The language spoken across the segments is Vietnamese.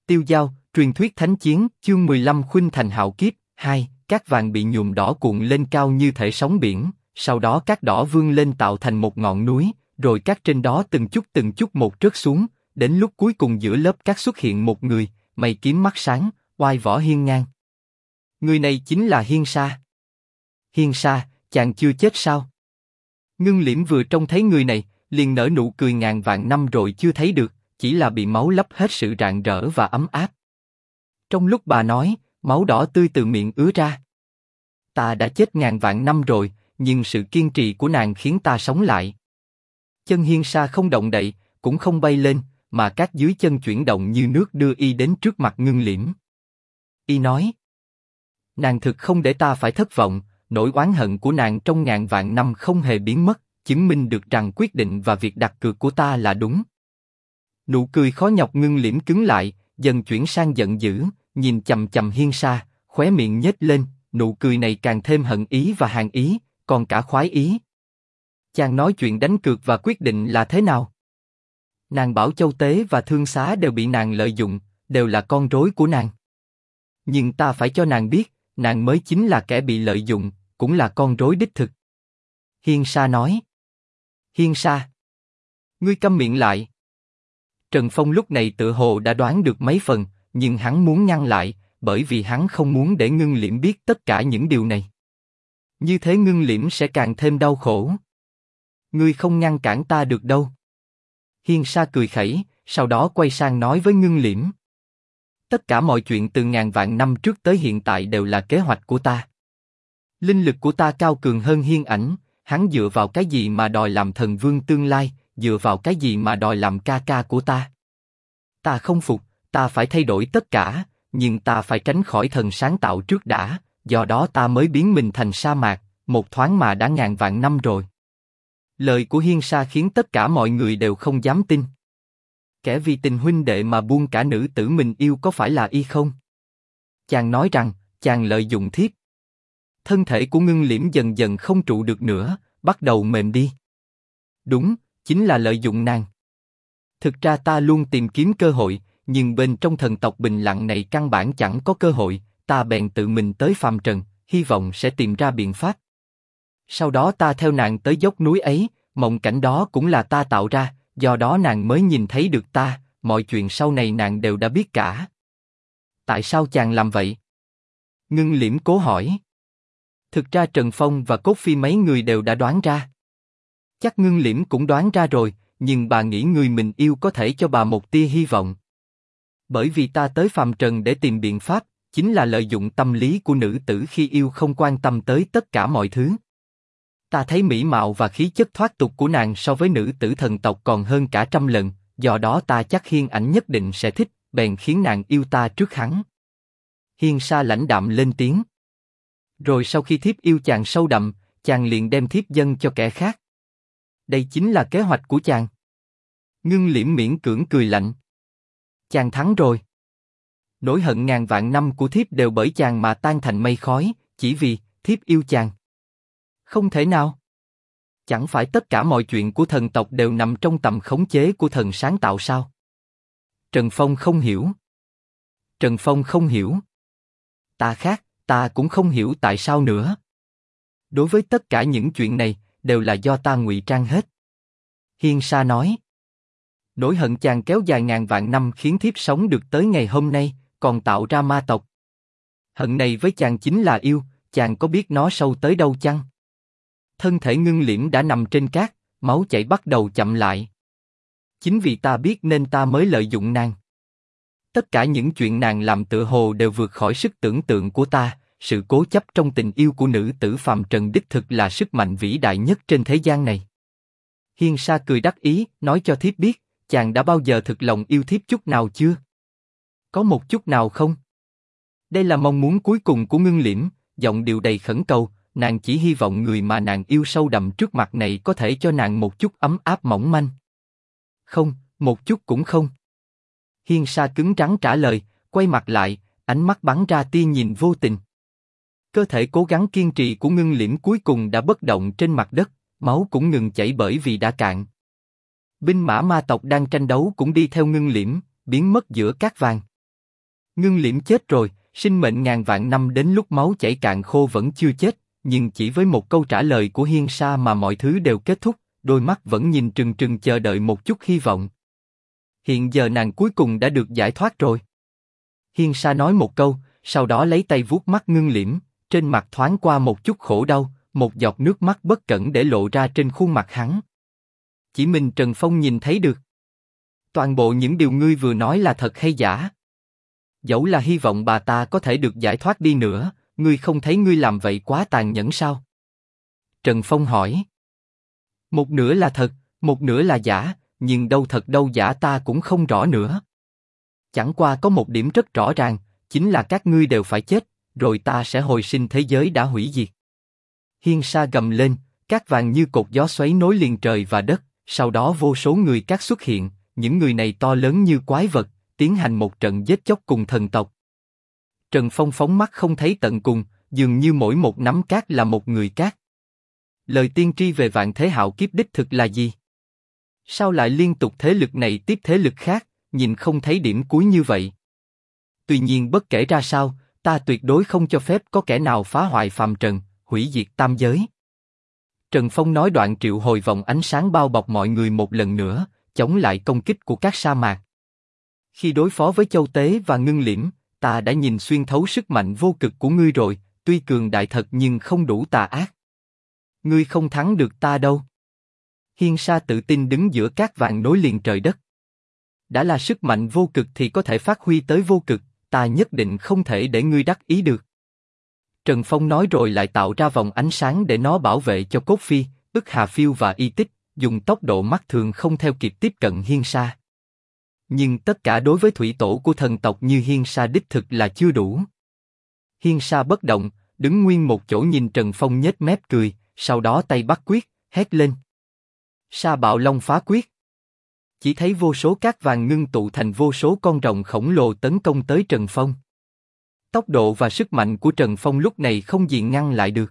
Tiêu Dao, truyền thuyết thánh chiến, chương 15 khuynh thành hạo kiếp, 2, cát vàng bị nhuộm đỏ cuộn lên cao như thể sóng biển, sau đó cát đỏ vươn lên tạo thành một ngọn núi, rồi cát trên đó từng chút một rớt xuống, đến lúc cuối cùng giữa lớp cát xuất hiện một người, mày kiếm mắt sáng, oai võ hiên ngang. Người này chính là Hiên Sa. Hiên Sa, chàng chưa chết sao? Ngưng Liễm vừa trông thấy người này, liền nở nụ cười ngàn vạn năm rồi chưa thấy được, chỉ là bị máu lấp hết sự rạng rỡ và ấm áp. Trong lúc bà nói, máu đỏ tươi từ miệng ứa ra. Ta đã chết ngàn vạn năm rồi, nhưng sự kiên trì của nàng khiến ta sống lại. Chân Hiên Sa không động đậy, cũng không bay lên, mà các dưới chân chuyển động như nước đưa y đến trước mặt Ngưng Liễm. Y nói: nàng thực không để ta phải thất vọng, nỗi oán hận của nàng trong ngàn vạn năm không hề biến mất, chứng minh được rằng quyết định và việc đặt cược của ta là đúng. Nụ cười khó nhọc Ngưng Liễm cứng lại, dần chuyển sang giận dữ, nhìn chằm chằm Hiên Sa, khóe miệng nhếch lên, nụ cười này càng thêm hận ý và hàn ý, còn cả khoái ý. Chàng nói chuyện đánh cược và quyết định là thế nào? Nàng bảo Châu Tế và Thương Xá đều bị nàng lợi dụng, đều là con rối của nàng. Nhưng ta phải cho nàng biết, nàng mới chính là kẻ bị lợi dụng, cũng là con rối đích thực. Hiên Sa nói. Hiên Sa, ngươi câm miệng lại. Trần Phong lúc này tựa hồ đã đoán được mấy phần, nhưng hắn muốn ngăn lại, bởi vì hắn không muốn để Ngưng Liễm biết tất cả những điều này. Như thế Ngưng Liễm sẽ càng thêm đau khổ. Ngươi không ngăn cản ta được đâu. Hiên Sa cười khẩy, sau đó quay sang nói với Ngưng Liễm. Tất cả mọi chuyện từ ngàn vạn năm trước tới hiện tại đều là kế hoạch của ta. Linh lực của ta cao cường hơn Hiên Ảnh, hắn dựa vào cái gì mà đòi làm thần vương tương lai, dựa vào cái gì mà đòi làm ca ca của ta? Ta không phục, ta phải thay đổi tất cả, nhưng ta phải tránh khỏi thần sáng tạo trước đã, do đó ta mới biến mình thành sa mạc, một thoáng mà đã ngàn vạn năm rồi. Lời của Hiên Sa khiến tất cả mọi người đều không dám tin. Kẻ vì tình huynh đệ mà buông cả nữ tử mình yêu có phải là y không? Chàng nói rằng, chàng lợi dụng thiếp. Thân thể của Ngưng Liễm dần dần không trụ được nữa, bắt đầu mềm đi. Đúng, chính là lợi dụng nàng. Thực ra ta luôn tìm kiếm cơ hội, nhưng bên trong thần tộc bình lặng này căn bản chẳng có cơ hội, ta bèn tự mình tới phàm trần, hy vọng sẽ tìm ra biện pháp. Sau đó ta theo nàng tới dốc núi ấy, mộng cảnh đó cũng là ta tạo ra, do đó nàng mới nhìn thấy được ta, mọi chuyện sau này nàng đều đã biết cả. Tại sao chàng làm vậy? Ngưng Liễm cố hỏi. Thực ra Trần Phong và Cốt Phi mấy người đều đã đoán ra. Chắc Ngưng Liễm cũng đoán ra rồi, nhưng bà nghĩ người mình yêu có thể cho bà một tia hy vọng. Bởi vì ta tới phàm trần để tìm biện pháp, chính là lợi dụng tâm lý của nữ tử khi yêu không quan tâm tới tất cả mọi thứ. Ta thấy mỹ mạo và khí chất thoát tục của nàng so với nữ tử thần tộc còn hơn cả trăm lần, do đó ta chắc Hiên Ảnh nhất định sẽ thích, bèn khiến nàng yêu ta trước hắn. Hiên Sa lãnh đạm lên tiếng. Rồi sau khi thiếp yêu chàng sâu đậm, chàng liền đem thiếp dâng cho kẻ khác. Đây chính là kế hoạch của chàng. Ngưng Liễm miễn cưỡng cười lạnh. Chàng thắng rồi. Nỗi hận ngàn vạn năm của thiếp đều bởi chàng mà tan thành mây khói, chỉ vì thiếp yêu chàng. Không thể nào. Chẳng phải tất cả mọi chuyện của thần tộc đều nằm trong tầm khống chế của thần sáng tạo sao? Trần Phong không hiểu. Trần Phong không hiểu. Ta khác, ta cũng không hiểu tại sao nữa. Đối với tất cả những chuyện này, đều là do ta ngụy trang hết. Hiên Sa nói. Nỗi hận chàng kéo dài ngàn vạn năm khiến thiếp sống được tới ngày hôm nay, còn tạo ra ma tộc. Hận này với chàng chính là yêu, chàng có biết nó sâu tới đâu chăng? Thân thể Ngưng Liễm đã nằm trên cát, máu chảy bắt đầu chậm lại. Chính vì ta biết nên ta mới lợi dụng nàng. Tất cả những chuyện nàng làm tựa hồ đều vượt khỏi sức tưởng tượng của ta, sự cố chấp trong tình yêu của nữ tử phàm trần đích thực là sức mạnh vĩ đại nhất trên thế gian này. Hiên Sa cười đắc ý, nói cho thiếp biết, chàng đã bao giờ thực lòng yêu thiếp chút nào chưa? Có một chút nào không? Đây là mong muốn cuối cùng của Ngưng Liễm, giọng điệu đầy khẩn cầu, nàng chỉ hy vọng người mà nàng yêu sâu đậm trước mặt này có thể cho nàng một chút ấm áp mỏng manh. Không, một chút cũng không. Hiên Sa cứng rắn trả lời, quay mặt lại, ánh mắt bắn ra tia nhìn vô tình. Cơ thể cố gắng kiên trì của Ngưng Liễm cuối cùng đã bất động trên mặt đất, máu cũng ngừng chảy bởi vì đã cạn. Binh mã ma tộc đang tranh đấu cũng đi theo Ngưng Liễm, biến mất giữa cát vàng. Ngưng Liễm chết rồi, sinh mệnh ngàn vạn năm đến lúc máu chảy cạn khô vẫn chưa chết, nhưng chỉ với một câu trả lời của Hiên Sa mà mọi thứ đều kết thúc, đôi mắt vẫn nhìn trừng trừng chờ đợi một chút hy vọng. Hiện giờ nàng cuối cùng đã được giải thoát rồi. Hiên Sa nói một câu, sau đó lấy tay vuốt mắt Ngưng Liễm, trên mặt thoáng qua một chút khổ đau, một giọt nước mắt bất cẩn để lộ ra trên khuôn mặt hắn. Chỉ mình Trần Phong nhìn thấy được. Toàn bộ những điều ngươi vừa nói là thật hay giả? Dẫu là hy vọng bà ta có thể được giải thoát đi nữa, ngươi không thấy ngươi làm vậy quá tàn nhẫn sao? Trần Phong hỏi. Một nửa là thật, một nửa là giả, nhưng đâu thật đâu giả ta cũng không rõ nữa. Chẳng qua có một điểm rất rõ ràng, chính là các ngươi đều phải chết, rồi ta sẽ hồi sinh thế giới đã hủy diệt. Hiên Sa gầm lên, cát vàng như cột gió xoáy nối liền trời và đất, sau đó vô số người cát xuất hiện, những người này to lớn như quái vật, tiến hành một trận giết chóc cùng thần tộc. Trần Phong phóng mắt không thấy tận cùng, dường như mỗi một nắm cát là một người cát. Lời tiên tri về vạn thế hạo kiếp đích thực là gì? Sao lại liên tục thế lực này tiếp thế lực khác, nhìn không thấy điểm cuối như vậy? Tuy nhiên bất kể ra sao, ta tuyệt đối không cho phép có kẻ nào phá hoại phàm trần, hủy diệt tam giới. Trần Phong nói đoạn triệu hồi vòng ánh sáng bao bọc mọi người một lần nữa, chống lại công kích của các sa mạc. Khi đối phó với Châu Tế và Ngưng Liễm, ta đã nhìn xuyên thấu sức mạnh vô cực của ngươi rồi, tuy cường đại thật nhưng không đủ tà ác. Ngươi không thắng được ta đâu. Hiên Sa tự tin đứng giữa cát vàng nối liền trời đất. Đã là sức mạnh vô cực thì có thể phát huy tới vô cực, ta nhất định không thể để ngươi đắc ý được. Trần Phong nói rồi lại tạo ra vòng ánh sáng để nó bảo vệ cho Cốt Phi, Ức Hà Phiêu và Y Tích, dùng tốc độ mắt thường không theo kịp tiếp cận Hiên Sa. Nhưng tất cả đối với thủy tổ của thần tộc như Hiên Sa đích thực là chưa đủ. Hiên Sa bất động, đứng nguyên một chỗ nhìn Trần Phong nhếch mép cười, sau đó tay bắt quyết, hét lên. Sa Bạo Long phá quyết. Chỉ thấy vô số cát vàng ngưng tụ thành vô số con rồng khổng lồ tấn công tới Trần Phong. Tốc độ và sức mạnh của Trần Phong lúc này không gì ngăn lại được.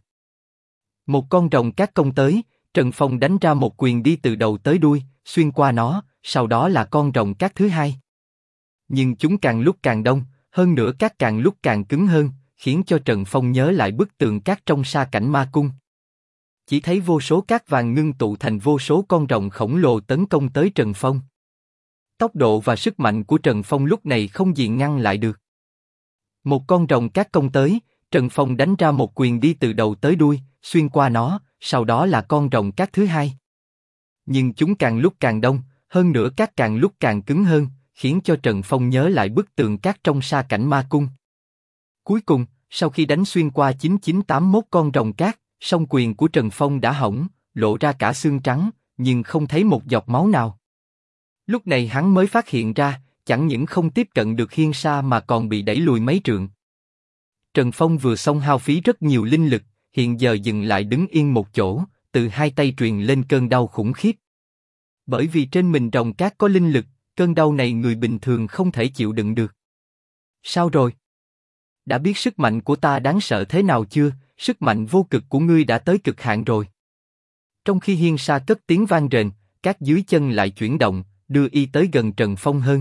Một con rồng cát công tới, Trần Phong đánh ra một quyền đi từ đầu tới đuôi, xuyên qua nó, sau đó là con rồng cát thứ hai. Nhưng chúng càng lúc càng đông, hơn nữa cát càng lúc càng cứng hơn, khiến cho Trần Phong nhớ lại bức tường cát trong sa cảnh ma cung. Chỉ thấy vô số cát vàng ngưng tụ thành vô số con rồng khổng lồ tấn công tới Trần Phong. Tốc độ và sức mạnh của Trần Phong lúc này không gì ngăn lại được. Một con rồng cát công tới, Trần Phong đánh ra một quyền đi từ đầu tới đuôi, xuyên qua nó, sau đó là con rồng cát thứ hai. Nhưng chúng càng lúc càng đông, hơn nữa cát càng lúc càng cứng hơn, khiến cho Trần Phong nhớ lại bức tường cát trong sa cảnh ma cung. Cuối cùng, sau khi đánh xuyên qua 9981 con rồng cát, song quyền của Trần Phong đã hỏng, lộ ra cả xương trắng, nhưng không thấy một giọt máu nào. Lúc này hắn mới phát hiện ra, chẳng những không tiếp cận được Hiên Sa mà còn bị đẩy lùi mấy trượng. Trần Phong vừa xong hao phí rất nhiều linh lực, hiện giờ dừng lại đứng yên một chỗ, từ hai tay truyền lên cơn đau khủng khiếp. Bởi vì trên mình rồng cát có linh lực, cơn đau này người bình thường không thể chịu đựng được. Sao rồi? Đã biết sức mạnh của ta đáng sợ thế nào chưa? Sức mạnh vô cực của ngươi đã tới cực hạn rồi. Trong khi Hiên Sa cất tiếng vang rền, cát dưới chân lại chuyển động, đưa y tới gần Trần Phong hơn.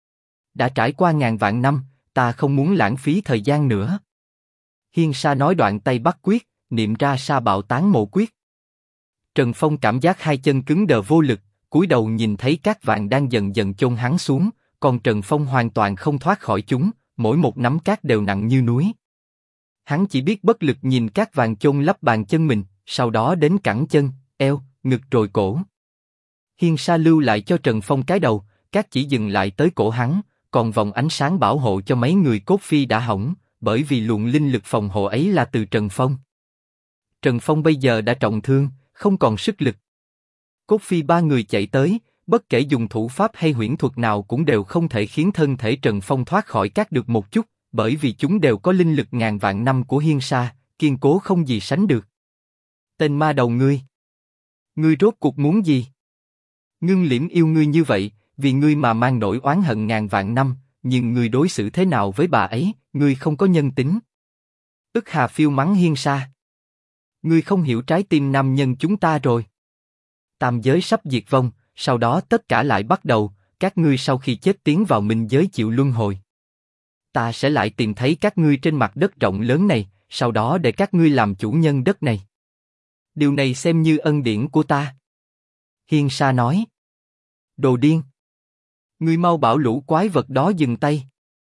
Đã trải qua ngàn vạn năm, ta không muốn lãng phí thời gian nữa. Hiên Sa nói đoạn tay bắt quyết, niệm ra Sa Bạo Tán Mộ Quyết. Trần Phong cảm giác hai chân cứng đờ vô lực, cúi đầu nhìn thấy cát vàng đang dần dần chôn hắn xuống, còn Trần Phong hoàn toàn không thoát khỏi chúng, mỗi một nắm cát đều nặng như núi. Hắn chỉ biết bất lực nhìn cát vàng chôn lấp bàn chân mình, sau đó đến cẳng chân, eo, ngực rồi cổ. Hiên Sa lưu lại cho Trần Phong cái đầu, cát chỉ dừng lại tới cổ hắn, còn vòng ánh sáng bảo hộ cho mấy người Cốt Phi đã hỏng, bởi vì luồng linh lực phòng hộ ấy là từ Trần Phong. Trần Phong bây giờ đã trọng thương, không còn sức lực. Cốt Phi ba người chạy tới, bất kể dùng thủ pháp hay huyễn thuật nào cũng đều không thể khiến thân thể Trần Phong thoát khỏi cát được một chút, bởi vì chúng đều có linh lực ngàn vạn năm của Hiên Sa, kiên cố không gì sánh được. Tên ma đầu ngươi! Ngươi rốt cuộc muốn gì? Ngưng Liễm yêu ngươi như vậy, vì ngươi mà mang nỗi oán hận ngàn vạn năm, nhưng ngươi đối xử thế nào với bà ấy, ngươi không có nhân tính. Ức Hà Phiêu mắng Hiên Sa. Ngươi không hiểu trái tim nam nhân chúng ta rồi. Tam giới sắp diệt vong, sau đó tất cả lại bắt đầu, các ngươi sau khi chết tiến vào minh giới chịu luân hồi. ta sẽ lại tìm thấy các ngươi trên mặt đất rộng lớn này, sau đó để các ngươi làm chủ nhân đất này. Điều này xem như ân điển của ta. Hiên Sa nói. Đồ điên! Ngươi mau bảo lũ quái vật đó dừng tay.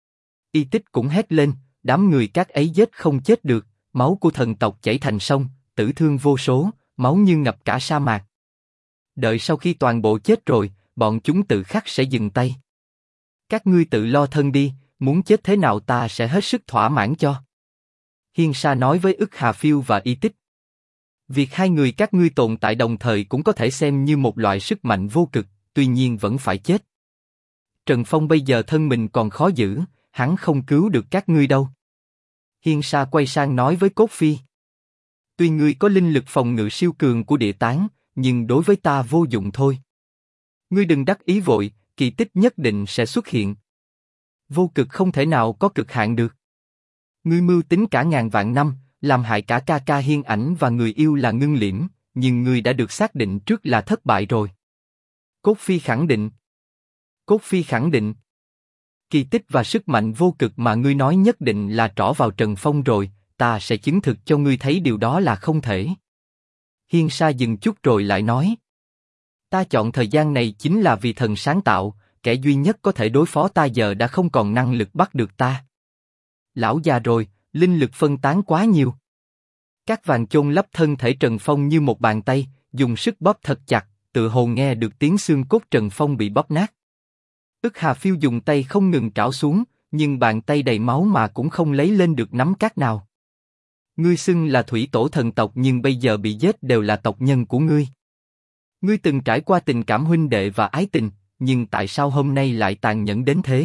Y Tích cũng hét lên, đám người các ấy giết không chết được, máu của thần tộc chảy thành sông, tử thương vô số, máu như ngập cả sa mạc. Đợi sau khi toàn bộ chết rồi, bọn chúng tự khắc sẽ dừng tay. Các ngươi tự lo thân đi, muốn chết thế nào ta sẽ hết sức thỏa mãn cho. Hiên Sa nói với Ức Hà Phiêu và Y Tích. Việc hai người các ngươi tồn tại đồng thời cũng có thể xem như một loại sức mạnh vô cực, tuy nhiên vẫn phải chết. Trần Phong bây giờ thân mình còn khó giữ, hắn không cứu được các ngươi đâu. Hiên Sa quay sang nói với Cốt Phi. Tuy ngươi có linh lực phòng ngự siêu cường của địa tán, nhưng đối với ta vô dụng thôi. Ngươi đừng đắc ý vội, kỳ tích nhất định sẽ xuất hiện. Vô cực không thể nào có cực hạn được. Ngươi mưu tính cả ngàn vạn năm, làm hại cả ca ca Hiên Ảnh và người yêu là Ngưng Liễm, nhưng ngươi đã được xác định trước là thất bại rồi. Cốt Phi khẳng định. Cốt Phi khẳng định. Kỳ tích và sức mạnh vô cực mà ngươi nói nhất định là trỏ vào Trần Phong rồi, ta sẽ chứng thực cho ngươi thấy điều đó là không thể. Hiên Sa dừng chút rồi lại nói. Ta chọn thời gian này chính là vì thần sáng tạo, kẻ duy nhất có thể đối phó ta giờ đã không còn năng lực bắt được ta. Lão già rồi, linh lực phân tán quá nhiều. Các vàng chôn lấp thân thể Trần Phong như một bàn tay, dùng sức bóp thật chặt, tựa hồ nghe được tiếng xương cốt Trần Phong bị bóp nát. Ức Hà Phiêu dùng tay không ngừng trảo xuống, nhưng bàn tay đầy máu mà cũng không lấy lên được nắm cát nào. Ngươi xưng là thủy tổ thần tộc nhưng bây giờ bị giết đều là tộc nhân của ngươi. Ngươi từng trải qua tình cảm huynh đệ và ái tình, nhưng tại sao hôm nay lại tàn nhẫn đến thế?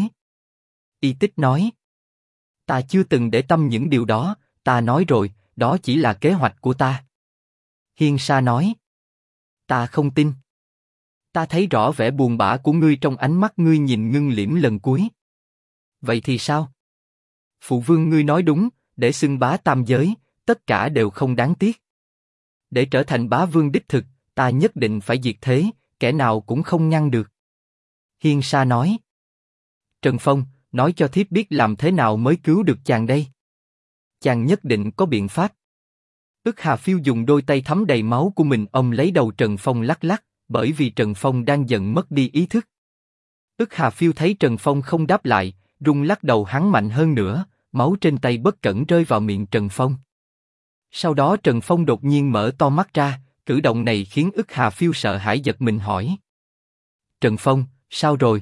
Y Tích nói. Ta chưa từng để tâm những điều đó, ta nói rồi, đó chỉ là kế hoạch của ta. Hiên Sa nói. Ta không tin. Ta thấy rõ vẻ buồn bã của ngươi trong ánh mắt ngươi nhìn Ngưng Liễm lần cuối. Vậy thì sao? Phụ vương ngươi nói đúng, để xưng bá tam giới, tất cả đều không đáng tiếc. Để trở thành bá vương đích thực, ta nhất định phải diệt thế, kẻ nào cũng không ngăn được. Hiên Sa nói. Trần Phong, nói cho thiếp biết làm thế nào mới cứu được chàng đây. Chàng nhất định có biện pháp. Ức Hà Phiêu dùng đôi tay thấm đầy máu của mình ôm lấy đầu Trần Phong lắc lắc, bởi vì Trần Phong đang dần mất đi ý thức. Ức Hà Phiêu thấy Trần Phong không đáp lại, rung lắc đầu hắn mạnh hơn nữa, máu trên tay bất cẩn rơi vào miệng Trần Phong. Sau đó Trần Phong đột nhiên mở to mắt ra, cử động này khiến Ức Hà Phiêu sợ hãi giật mình hỏi. Trần Phong, sao rồi?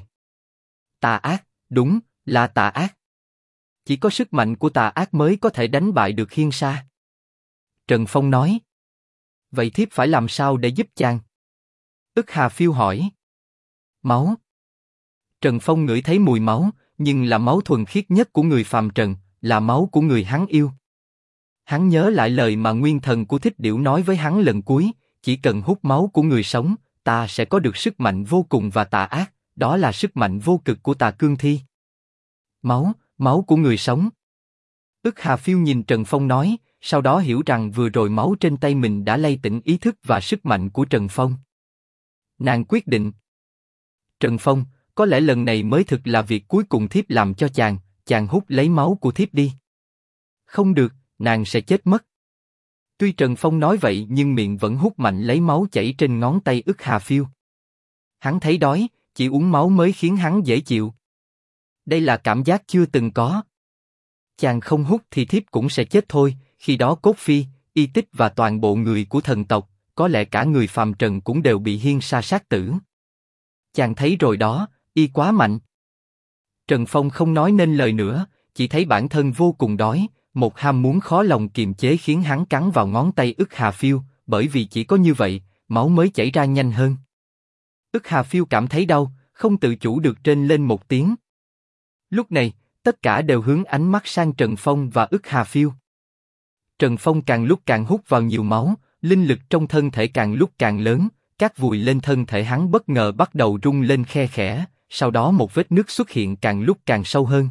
Tà ác, đúng, là tà ác. Chỉ có sức mạnh của tà ác mới có thể đánh bại được Hiên Sa. Trần Phong nói. Vậy thiếp phải làm sao để giúp chàng? Ức Hà Phiêu hỏi. Máu. Trần Phong ngửi thấy mùi máu, nhưng là máu thuần khiết nhất của người phàm trần, là máu của người hắn yêu. Hắn nhớ lại lời mà nguyên thần của Thích Điểu nói với hắn lần cuối, chỉ cần hút máu của người sống, ta sẽ có được sức mạnh vô cùng và tà ác, đó là sức mạnh vô cực của Tà Cương Thi. Máu, máu của người sống. Ức Hà Phiêu nhìn Trần Phong nói, sau đó hiểu rằng vừa rồi máu trên tay mình đã lay tỉnh ý thức và sức mạnh của Trần Phong. Nàng quyết định. Trần Phong, có lẽ lần này mới thực là việc cuối cùng thiếp làm cho chàng, chàng hút lấy máu của thiếp đi. Không được, nàng sẽ chết mất. Tuy Trần Phong nói vậy nhưng miệng vẫn hút mạnh lấy máu chảy trên ngón tay Ức Hà Phiêu. Hắn thấy đói, chỉ uống máu mới khiến hắn dễ chịu. Đây là cảm giác chưa từng có. Chàng không hút thì thiếp cũng sẽ chết thôi, khi đó Cốt Phi, Y Tích và toàn bộ người của thần tộc, có lẽ cả người phàm trần cũng đều bị Hiên Sa sát tử. Chàng thấy rồi đó, y quá mạnh. Trần Phong không nói nên lời nữa, chỉ thấy bản thân vô cùng đói, một ham muốn khó lòng kiềm chế khiến hắn cắn vào ngón tay Ức Hà Phiêu, bởi vì chỉ có như vậy, máu mới chảy ra nhanh hơn. Ức Hà Phiêu cảm thấy đau, không tự chủ được rên lên một tiếng. Lúc này, tất cả đều hướng ánh mắt sang Trần Phong và Ức Hà Phiêu. Trần Phong càng lúc càng hút vào nhiều máu, linh lực trong thân thể càng lúc càng lớn, cát vùi lên thân thể hắn bất ngờ bắt đầu rung lên khe khẽ, sau đó một vết nứt xuất hiện càng lúc càng sâu hơn.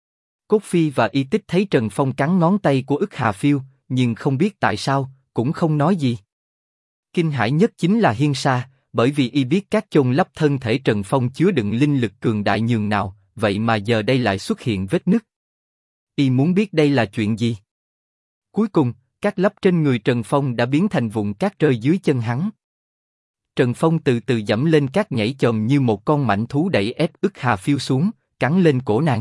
Cốt Phi và Y Tích thấy Trần Phong cắn ngón tay của Ức Hà Phiêu, nhưng không biết tại sao, cũng không nói gì. Kinh hãi nhất chính là Hiên Sa, bởi vì y biết các chôn lấp thân thể Trần Phong chứa đựng linh lực cường đại nhường nào, vậy mà giờ đây lại xuất hiện vết nứt. Y muốn biết đây là chuyện gì. Cuối cùng, các lấp trên người Trần Phong đã biến thành vụn cát rơi dưới chân hắn. Trần Phong từ từ dẫm lên cát nhảy chồm như một con mãnh thú đẩy ép Ức Hà Phiêu xuống, cắn lên cổ nàng.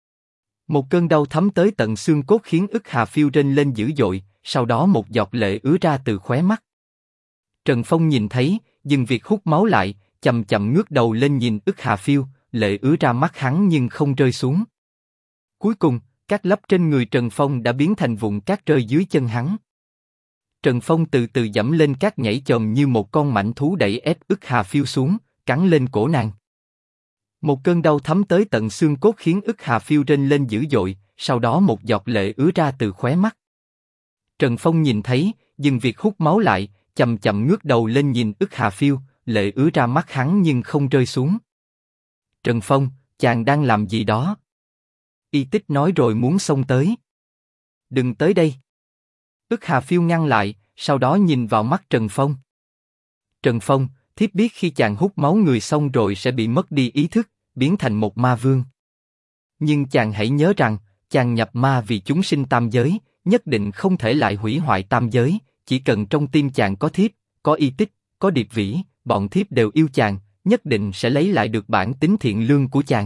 Một cơn đau thấm tới tận xương cốt khiến Ức Hà Phiêu rên lên dữ dội, sau đó một giọt lệ ứa ra từ khóe mắt. Trần Phong nhìn thấy, dừng việc hút máu lại, chậm chậm ngước đầu lên nhìn Ức Hà Phiêu, lệ ứa ra mắt hắn nhưng không rơi xuống. Cuối cùng, các lấp trên người Trần Phong đã biến thành vụn cát rơi dưới chân hắn. Trần Phong từ từ dẫm lên cát nhảy chồm như một con mãnh thú đẩy ép Ức Hà Phiêu xuống, cắn lên cổ nàng. Một cơn đau thấm tới tận xương cốt khiến Ức Hà Phiêu rên lên dữ dội, sau đó một giọt lệ ứa ra từ khóe mắt. Trần Phong nhìn thấy, dừng việc hút máu lại, chậm chậm ngước đầu lên nhìn Ức Hà Phiêu, lệ ứa ra mắt hắn nhưng không rơi xuống. Trần Phong, chàng đang làm gì đó? Y Tích nói rồi muốn xông tới. Đừng tới đây. Ức Hà Phiêu ngăn lại, sau đó nhìn vào mắt Trần Phong. Trần Phong, thiếp biết khi chàng hút máu người xong rồi sẽ bị mất đi ý thức, biến thành một ma vương. Nhưng chàng hãy nhớ rằng, chàng nhập ma vì chúng sinh tam giới, nhất định không thể lại hủy hoại tam giới, chỉ cần trong tim chàng có thiếp, có Y Tích, có Điệp Vĩ, bọn thiếp đều yêu chàng, nhất định sẽ lấy lại được bản tính thiện lương của chàng.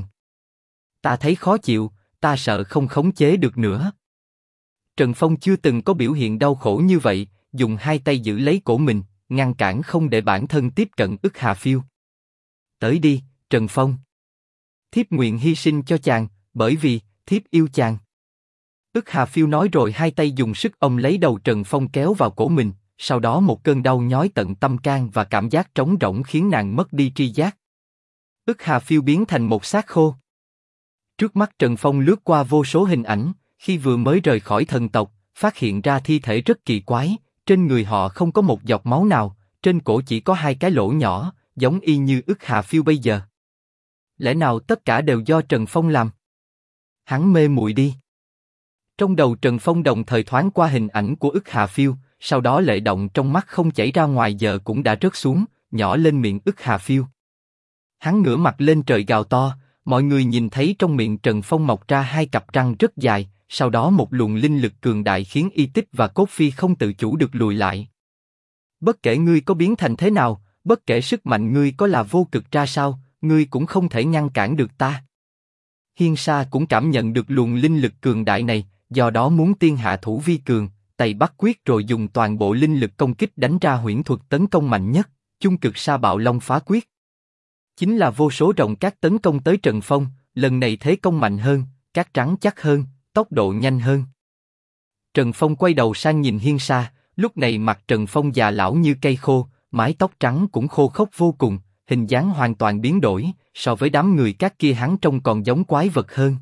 Ta thấy khó chịu, ta sợ không khống chế được nữa. Trần Phong chưa từng có biểu hiện đau khổ như vậy, dùng hai tay giữ lấy cổ mình, ngăn cản không để bản thân tiếp cận Ức Hà Phiêu. Tới đi, Trần Phong. Thiếp nguyện hy sinh cho chàng, bởi vì thiếp yêu chàng. Ức Hà Phiêu nói rồi hai tay dùng sức ôm lấy đầu Trần Phong kéo vào cổ mình, sau đó một cơn đau nhói tận tâm can và cảm giác trống rỗng khiến nàng mất đi tri giác. Ức Hà Phiêu biến thành một xác khô. Trước mắt Trần Phong lướt qua vô số hình ảnh, khi vừa mới rời khỏi thần tộc, phát hiện ra thi thể rất kỳ quái, trên người họ không có một giọt máu nào, trên cổ chỉ có hai cái lỗ nhỏ, giống y như Ức Hà Phiêu bây giờ. Lẽ nào tất cả đều do Trần Phong làm? Hắn mê muội đi. Trong đầu Trần Phong đồng thời thoáng qua hình ảnh của Ức Hà Phiêu, sau đó lệ động trong mắt không chảy ra ngoài giờ cũng đã rớt xuống, nhỏ lên miệng Ức Hà Phiêu. Hắn ngửa mặt lên trời gào to, mọi người nhìn thấy trong miệng Trần Phong mọc ra hai cặp răng rất dài, sau đó một luồng linh lực cường đại khiến Y Tích và Cốt Phi không tự chủ được lùi lại. Bất kể ngươi có biến thành thế nào, bất kể sức mạnh ngươi có là vô cực ra sao, ngươi cũng không thể ngăn cản được ta. Hiên Sa cũng cảm nhận được luồng linh lực cường đại này, do đó muốn tiên hạ thủ vi cường, tay bắt quyết rồi dùng toàn bộ linh lực công kích đánh ra huyễn thuật tấn công mạnh nhất, Chung Cực Sa Bạo Long Phá Quyết. Chính là vô số rồng cát tấn công tới Trần Phong, lần này thế công mạnh hơn, cát trắng chắc hơn, tốc độ nhanh hơn. Trần Phong quay đầu sang nhìn Hiên Sa, lúc này mặt Trần Phong già lão như cây khô, mái tóc trắng cũng khô khốc vô cùng, hình dáng hoàn toàn biến đổi, so với đám người cát kia hắn trông còn giống quái vật hơn.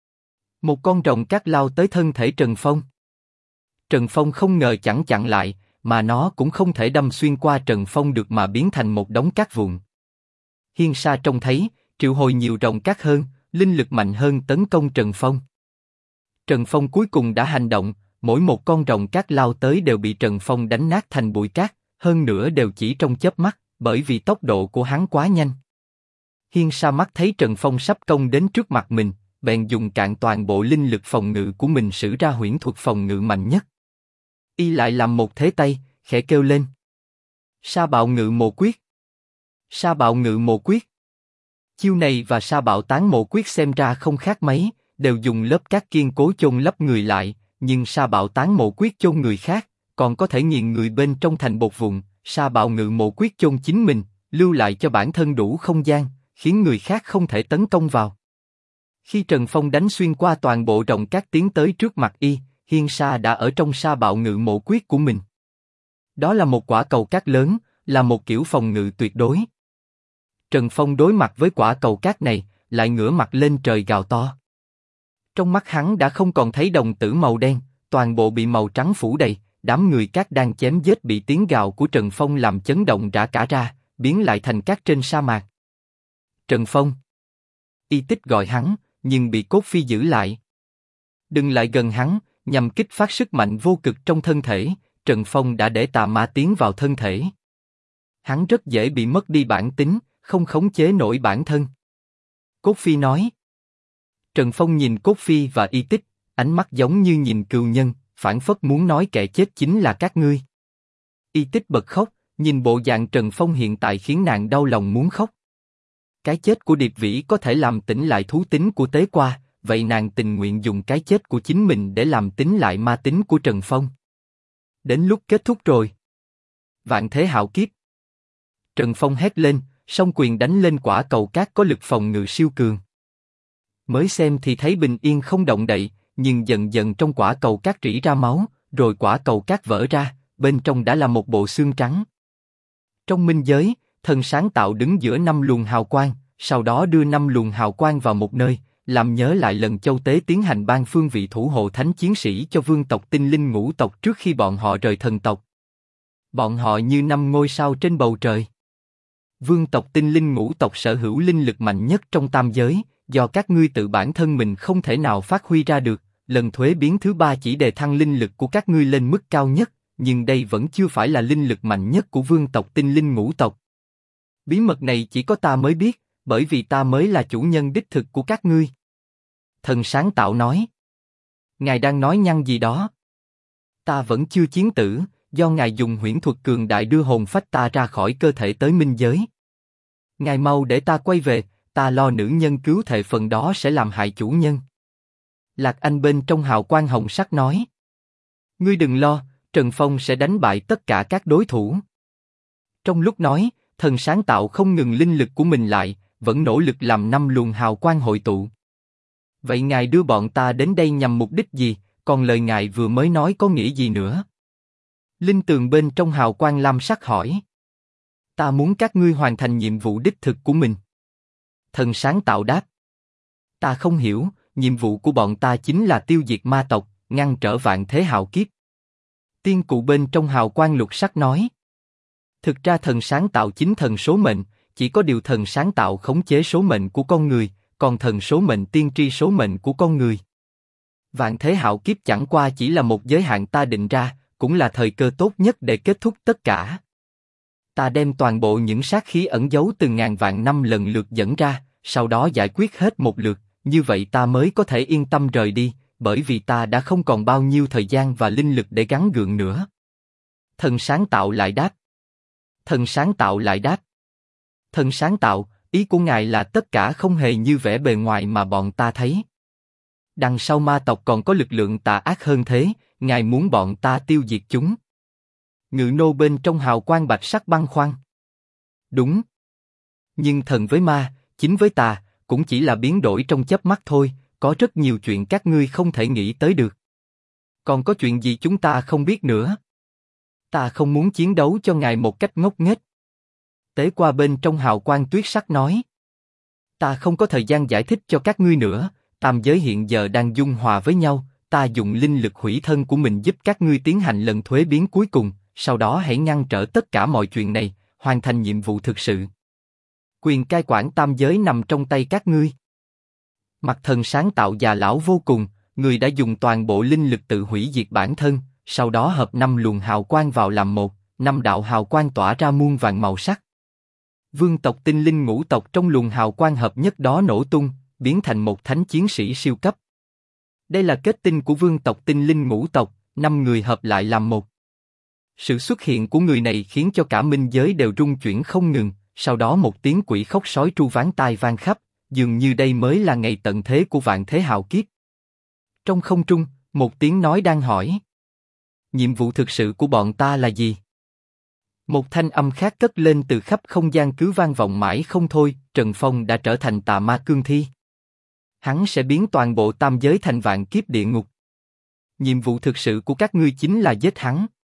Một con rồng cát lao tới thân thể Trần Phong. Trần Phong không ngờ chẳng chặn lại, mà nó cũng không thể đâm xuyên qua Trần Phong được mà biến thành một đống cát vụn. Hiên Sa trông thấy, triệu hồi nhiều rồng cát hơn, linh lực mạnh hơn tấn công Trần Phong. Trần Phong cuối cùng đã hành động, mỗi một con rồng cát lao tới đều bị Trần Phong đánh nát thành bụi cát, hơn nữa đều chỉ trong chớp mắt, bởi vì tốc độ của hắn quá nhanh. Hiên Sa mắt thấy Trần Phong sắp công đến trước mặt mình, bèn dùng cạn toàn bộ linh lực phòng ngự của mình sử ra huyễn thuật phòng ngự mạnh nhất. Y lại làm một thế tay, khẽ kêu lên. Sa Bạo Ngự Mộ Quyết. Sa Bạo Ngự Mộ Quyết. Chiêu này và Sa Bạo Tán Mộ Quyết xem ra không khác mấy, đều dùng lớp cát kiên cố chôn lấp người lại, nhưng Sa Bạo Tán Mộ Quyết chôn người khác, còn có thể nghiền người bên trong thành bột vụn. Sa Bạo Ngự Mộ Quyết chôn chính mình, lưu lại cho bản thân đủ không gian, khiến người khác không thể tấn công vào. Khi Trần Phong đánh xuyên qua toàn bộ rồng cát tiến tới trước mặt y, Hiên Sa đã ở trong Sa Bạo Ngự Mộ Quyết của mình. Đó là một quả cầu cát lớn, là một kiểu phòng ngự tuyệt đối. Trần Phong đối mặt với quả cầu cát này, lại ngửa mặt lên trời gào to. Trong mắt hắn đã không còn thấy đồng tử màu đen, toàn bộ bị màu trắng phủ đầy, đám người cát đang chém giết bị tiếng gào của Trần Phong làm chấn động rã cả ra, biến lại thành cát trên sa mạc. Trần Phong. Y Tích gọi hắn, nhưng bị Cốt Phi giữ lại. Đừng lại gần hắn, nhằm kích phát sức mạnh vô cực trong thân thể, Trần Phong đã để tà ma tiến vào thân thể. Hắn rất dễ bị mất đi bản tính, không khống chế nổi bản thân. Cốt Phi nói. Trần Phong nhìn Cốt Phi và Y Tích, ánh mắt giống như nhìn cừu nhân, phảng phất muốn nói kẻ chết chính là các ngươi. Y Tích bật khóc, nhìn bộ dạng Trần Phong hiện tại khiến nàng đau lòng muốn khóc. Cái chết của Điệp Vĩ có thể làm tỉnh lại thú tính của Tế Qua, vậy nàng tình nguyện dùng cái chết của chính mình để làm tỉnh lại ma tính của Trần Phong. Đến lúc kết thúc rồi. Vạn thế hạo kiếp. Trần Phong hét lên, song quyền đánh lên quả cầu cát có lực phòng ngự siêu cường. Mới xem thì thấy bình yên không động đậy, nhưng dần dần trong quả cầu cát rỉ ra máu, rồi quả cầu cát vỡ ra, bên trong đã là một bộ xương trắng. Trong minh giới, thần sáng tạo đứng giữa 5 luồng hào quang, sau đó đưa 5 luồng hào quang vào một nơi, làm nhớ lại lần Châu Tế tiến hành ban phương vị thủ hộ thánh chiến sĩ cho vương tộc Tinh Linh Ngũ tộc trước khi bọn họ rời thần tộc. Bọn họ như 5 ngôi sao trên bầu trời. Vương tộc Tinh Linh Ngũ tộc sở hữu linh lực mạnh nhất trong tam giới, do các ngươi tự bản thân mình không thể nào phát huy ra được. Lần thuế biến thứ 3 chỉ đề thăng linh lực của các ngươi lên mức cao nhất, nhưng đây vẫn chưa phải là linh lực mạnh nhất của vương tộc Tinh Linh Ngũ tộc. Bí mật này chỉ có ta mới biết, bởi vì ta mới là chủ nhân đích thực của các ngươi. Thần sáng tạo nói. Ngài đang nói nhăng gì đó? Ta vẫn chưa chiến tử, do ngài dùng huyễn thuật cường đại đưa hồn phách ta ra khỏi cơ thể tới minh giới. Ngài mau để ta quay về, ta lo nữ nhân cứu thể phần đó sẽ làm hại chủ nhân. Lạc Anh bên trong hào quang hồng sắc nói. Ngươi đừng lo, Trần Phong sẽ đánh bại tất cả các đối thủ. Trong lúc nói, thần sáng tạo không ngừng linh lực của mình lại, vẫn nỗ lực làm 5 luồng hào quang hội tụ. Vậy ngài đưa bọn ta đến đây nhằm mục đích gì, còn lời ngài vừa mới nói có nghĩa gì nữa? Linh tường bên trong hào quang lam sắc hỏi. Ta muốn các ngươi hoàn thành nhiệm vụ đích thực của mình. Thần sáng tạo đáp. Ta không hiểu, nhiệm vụ của bọn ta chính là tiêu diệt ma tộc, ngăn trở vạn thế hạo kiếp. Tiên cụ bên trong hào quang lục sắc nói. Thực ra thần sáng tạo chính thần số mệnh, chỉ có điều thần sáng tạo khống chế số mệnh của con người, còn thần số mệnh tiên tri số mệnh của con người. Vạn thế hạo kiếp chẳng qua chỉ là một giới hạn ta định ra, cũng là thời cơ tốt nhất để kết thúc tất cả. Ta đem toàn bộ những sát khí ẩn giấu từ ngàn vạn năm lần lượt dẫn ra, sau đó giải quyết hết một lượt, như vậy ta mới có thể yên tâm rời đi, bởi vì ta đã không còn bao nhiêu thời gian và linh lực để gắng gượng nữa. Thần sáng tạo lại đáp. Thần sáng tạo lại đáp. Thần sáng tạo, ý của ngài là tất cả không hề như vẻ bề ngoài mà bọn ta thấy. Đằng sau ma tộc còn có lực lượng tà ác hơn thế, ngài muốn bọn ta tiêu diệt chúng. Ngự nô bên trong hào quang bạch sắc băng khoăn. Đúng. Nhưng thần với ma, chính với tà, cũng chỉ là biến đổi trong chớp mắt thôi, có rất nhiều chuyện các ngươi không thể nghĩ tới được. Còn có chuyện gì chúng ta không biết nữa? Ta không muốn chiến đấu cho ngài một cách ngốc nghếch. Tế Qua bên trong hào quang tuyết sắc nói. Ta không có thời gian giải thích cho các ngươi nữa, tam giới hiện giờ đang dung hòa với nhau, ta dùng linh lực hủy thân của mình giúp các ngươi tiến hành lần thuế biến cuối cùng, sau đó hãy ngăn trở tất cả mọi chuyện này, hoàn thành nhiệm vụ thực sự. Quyền cai quản tam giới nằm trong tay các ngươi. Mặt thần sáng tạo già lão vô cùng, người đã dùng toàn bộ linh lực tự hủy diệt bản thân, sau đó hợp 5 luồng hào quang vào làm một, 5 đạo hào quang tỏa ra muôn vàng màu sắc. Vương tộc Tinh Linh Ngũ tộc trong luồng hào quang hợp nhất đó nổ tung, biến thành một thánh chiến sĩ siêu cấp. Đây là kết tinh của vương tộc Tinh Linh Ngũ tộc, 5 người hợp lại làm một. Sự xuất hiện của người này khiến cho cả minh giới đều rung chuyển không ngừng, sau đó một tiếng quỷ khóc sói tru ván tai vang khắp, dường như đây mới là ngày tận thế của vạn thế hạo kiếp. Trong không trung, một tiếng nói đang hỏi. Nhiệm vụ thực sự của bọn ta là gì? Một thanh âm khác cất lên từ khắp không gian cứ vang vọng mãi không thôi, Trần Phong đã trở thành tà ma cương thi. Hắn sẽ biến toàn bộ tam giới thành vạn kiếp địa ngục. Nhiệm vụ thực sự của các ngươi chính là giết hắn.